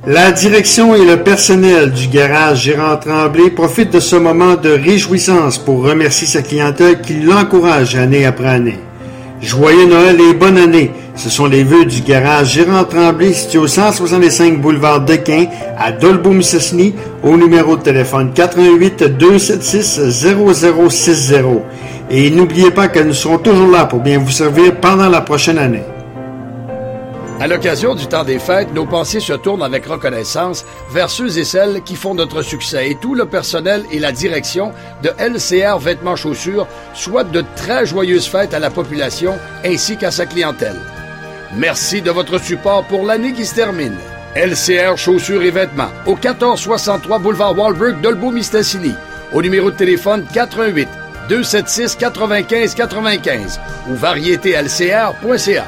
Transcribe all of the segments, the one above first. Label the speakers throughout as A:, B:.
A: La direction et le personnel du garage Gérard Tremblay profitent de ce moment de réjouissance pour remercier sa clientèle qui l'encourage année après année. Joyeux Noël et bonne année! Ce sont les vœux du garage Gérard Tremblay situé au 165 boulevard Dequin à Dolbeau-Mistassini au numéro de téléphone 88 276 0060. Et n'oubliez pas que nous serons toujours là pour bien vous servir pendant la prochaine année.
B: À l'occasion du temps des fêtes, nos pensées se tournent avec reconnaissance vers ceux et celles qui font notre succès et tout le personnel et la direction de LCR Vêtements Chaussures souhaitent de très joyeuses fêtes à la population ainsi qu'à sa clientèle. Merci de votre support pour l'année qui se termine. LCR Chaussures et Vêtements au 1463 boulevard Walbrook, Dolbeau-Mistassini, au numéro de téléphone 88 276 95 95 ou variétéLCR.ca.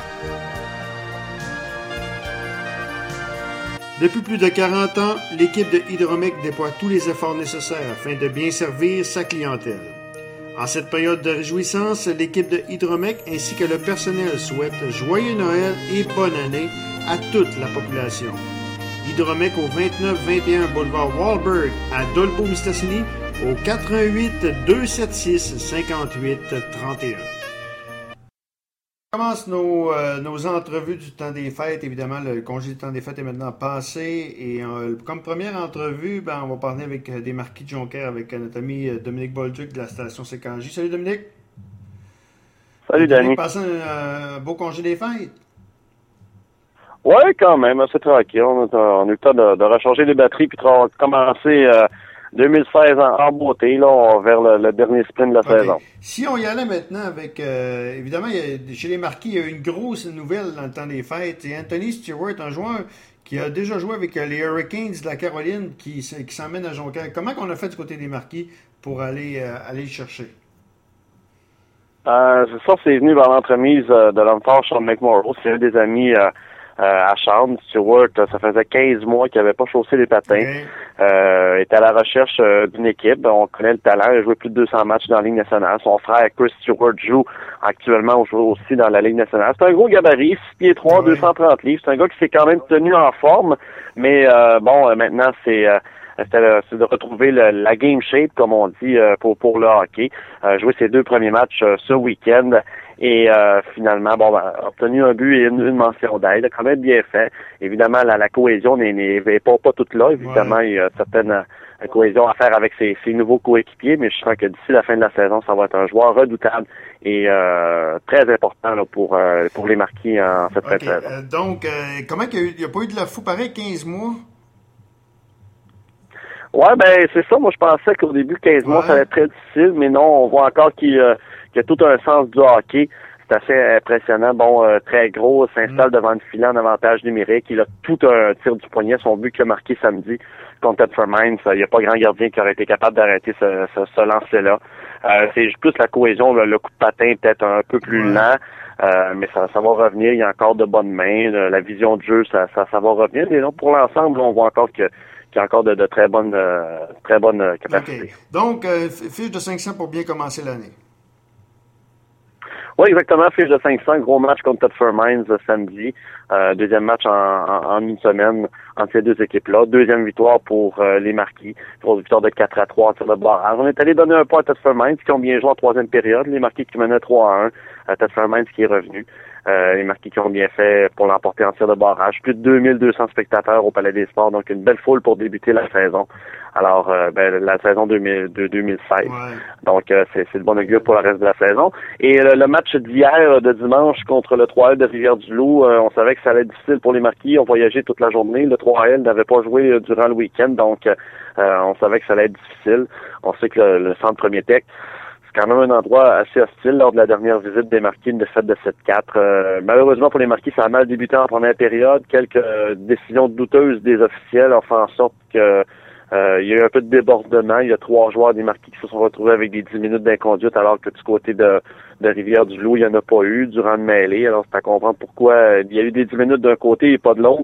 A: Depuis plus de 40 ans, l'équipe de Hydromec déploie tous les efforts nécessaires afin de bien servir sa clientèle. En cette période de réjouissance, l'équipe de Hydromec ainsi que le personnel souhaitent joyeux Noël et bonne année à toute la population. Hydromec au 2921 boulevard Walberg à Dolbeau-Mistassini au 88 276 58 31. On commence nos entrevues du temps des fêtes. Évidemment, le congé du temps des fêtes est maintenant passé. Et comme première entrevue, on va parler avec des marquis de Jonquière avec notre ami Dominique Bolduc de la station CKJ. Salut Dominique.
C: Salut Danny.
A: Passé un beau congé des fêtes.
C: Oui, quand même, assez tranquille. On a eu le temps de recharger les batteries puis de commencer 2016 en beauté, là, vers le dernier sprint de la saison.
A: Si on y allait maintenant avec... évidemment, chez les marquis, il y a eu une grosse nouvelle dans le temps des fêtes. Et Anthony Stewart, un joueur qui a déjà joué avec les Hurricanes de la Caroline, qui s'emmène à Jonquière. Comment on a fait du côté des marquis pour aller le chercher?
C: C'est venu par l'entremise de l'homme fort Sean McMorrow. C'est un des amis... à Charles. Stewart, ça faisait 15 mois qu'il n'avait pas chaussé les patins. Était à la recherche d'une équipe. On connaît le talent. Il a joué plus de 200 matchs dans la Ligue nationale. Son frère Chris Stewart joue actuellement aussi dans la Ligue nationale. C'est un gros gabarit, 6 pieds 3, 230 livres. C'est un gars qui s'est quand même tenu en forme. Mais maintenant, c'est de retrouver la game shape, comme on dit, pour le hockey. Jouer ses 2 premiers matchs ce week-end. Et finalement, obtenu un but et une mention d'aide, quand même bien fait. Évidemment, la cohésion n'est pas toute là. Évidemment, il y a certaines cohésion à faire avec ses nouveaux coéquipiers, mais je sens que d'ici la fin de la saison, ça va être un joueur redoutable et très important là, pour les marquis en cette fin de saison.
A: Donc, comment il n'y a pas eu de la fou pareil 15 mois?
C: Ouais, c'est ça. Moi, je pensais qu'au début, 15 mois, ça allait être très difficile, mais non, on voit encore qu'il y a tout un sens du hockey. C'est assez impressionnant. Très gros, s'installe devant le filet en avantage numérique. Il a tout un tir du poignet. Son but qu'il a marqué samedi contre Thetford Mines. Il n'y a pas grand gardien qui aurait été capable d'arrêter ce lancer-là. C'est plus la cohésion, le coup de patin peut-être un peu plus lent. Mais ça va revenir. Il y a encore de bonnes mains. La vision de jeu, ça va revenir. Mais non, pour l'ensemble, on voit encore qu'il y a encore de très bonnes capacités.
A: Okay. Donc, fiche de 500 pour bien commencer l'année.
C: Oui, exactement. Fiche de 500, gros match contre Thetford Mines samedi. Deuxième match en une semaine entre ces deux équipes-là. Deuxième victoire pour les marquis. Grosse victoire de 4-3 en tir de barrage. On est allé donner un point à Thetford Mines qui ont bien joué en troisième période. Les marquis qui menaient 3-1. Thetford Mines qui est revenu. Les marquis qui ont bien fait pour l'emporter en tir de barrage. Plus de 2200 spectateurs au Palais des Sports, donc une belle foule pour débuter la saison. Alors, la saison 2016. Ouais. Donc, c'est de bon augure pour le reste de la saison. Et le match d'hier, de dimanche, contre le 3L de Rivière-du-Loup, on savait que ça allait être difficile pour les marquis. On voyageait toute la journée. Le 3L n'avait pas joué durant le week-end, donc on savait que ça allait être difficile. On sait que le centre Premier Tech, c'est quand même un endroit assez hostile lors de la dernière visite des marquis, une défaite de 7-4. Malheureusement pour les marquis, ça a mal débuté en première période. Quelques décisions douteuses des officiels ont fait en sorte que il y a eu un peu de débordement. Il y a 3 joueurs des marquis qui se sont retrouvés avec des 10 minutes d'inconduite, alors que du côté de Rivière-du-Loup, il n'y en a pas eu durant le mêlée. Alors c'est à comprendre pourquoi il y a eu des 10 minutes d'un côté et pas de l'autre.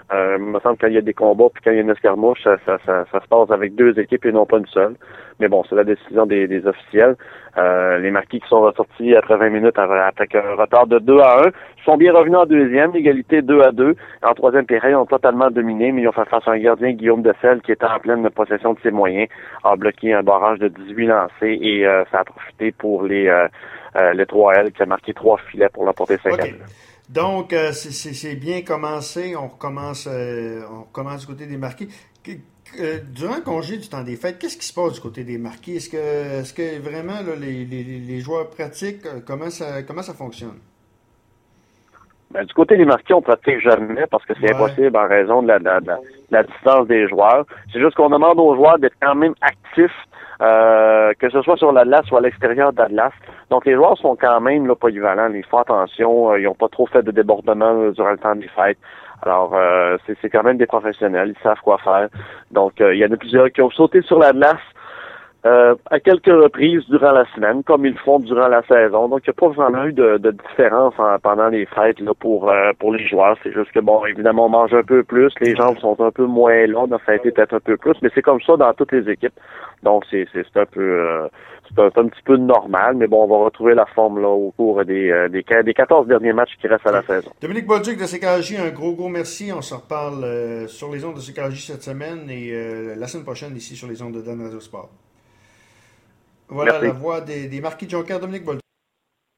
C: Il me semble que quand il y a des combats puis quand il y a une escarmouche, ça se passe avec 2 équipes et non pas une seule. Mais bon, c'est la décision des officiels. Les Marquis qui sont ressortis après 20 minutes avec un retard de 2-1. Ils sont bien revenus en deuxième, égalité 2-2. En troisième période, ils ont totalement dominé, mais ils ont fait face à un gardien, Guillaume Dessel, qui était en pleine possession de ses moyens, a bloqué un barrage de 18 lancés et ça a profité pour les 3L qui a marqué 3 filets pour l'emporter 5-2.
A: Okay. Donc, c'est bien commencé. On recommence du côté des Marquis. Durant le congé du temps des fêtes, qu'est-ce qui se passe du côté des Marquis? Est-ce que vraiment là, les joueurs pratiquent? Comment ça fonctionne?
C: Ben, du côté des Marquis, on pratique jamais parce que c'est impossible en raison de la distance des joueurs. C'est juste qu'on demande aux joueurs d'être quand même actifs, que ce soit sur l'Atlas ou à l'extérieur d'Atlas. Donc les joueurs sont quand même là, polyvalents, ils font attention, ils n'ont pas trop fait de débordement durant le temps des fêtes. Alors c'est quand même des professionnels, ils savent quoi faire. Donc il y en a plusieurs qui ont sauté sur l'Atlas à quelques reprises durant la semaine, comme ils le font durant la saison. Donc, il n'y a pas vraiment eu de différence pendant les fêtes là pour les joueurs. C'est juste que, bon, évidemment, on mange un peu plus, les jambes sont un peu moins longues, donc ça a été peut-être un peu plus, mais c'est comme ça dans toutes les équipes. Donc, c'est un peu c'est un petit peu normal, mais bon, on va retrouver la forme là au cours des 14 derniers matchs qui restent à la saison.
A: Dominique Bolduc de CKJ, un gros merci. On se reparle sur les ondes de CKJ cette semaine et la semaine prochaine ici sur les ondes de Dan Radio Sport. Voilà. Merci. La voix des Marquis de Jonquière, Dominique Bolduc.